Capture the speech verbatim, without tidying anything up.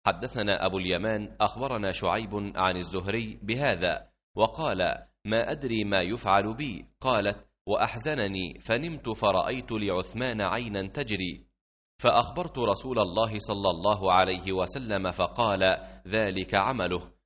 حدثنا أبو اليمان أخبرنا شعيب عن الزهري بهذا وقال: ما أدري ما يفعل بي. قالت: وأحزنني فنمت فرأيت لعثمان عينا تجري، فأخبرت رسول الله صلى الله عليه وسلم فقال: ذلك عمله.